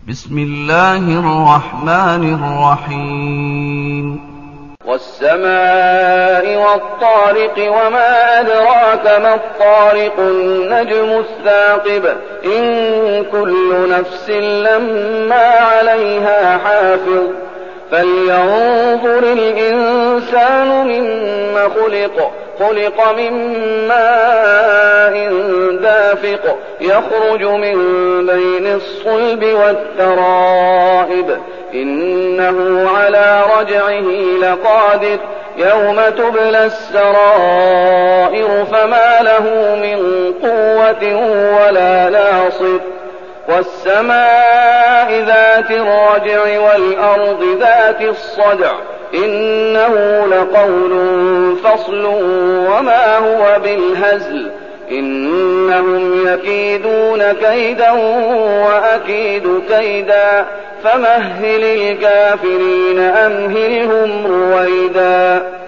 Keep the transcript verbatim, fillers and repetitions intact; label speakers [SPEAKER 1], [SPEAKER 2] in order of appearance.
[SPEAKER 1] بسم الله الرحمن الرحيم
[SPEAKER 2] والسماء والطارق وما أدراك ما الطارق النجم الثاقب إن كل نفس لما عليها حافظ فلينظر الإنسان مما خلق خلق من ماء دافق يخرج من بين الصلب والترائب إنه على رجعه لقادر يوم تبلى السرائر فما له من قوة ولا ناصر والسماء ذات الرجع والأرض ذات الصدع إنه لقول فصل وما هو بالهزل إنهم يكيدون كيدا وأكيد كيدا فمهل الكافرين أمهلهم رويدا.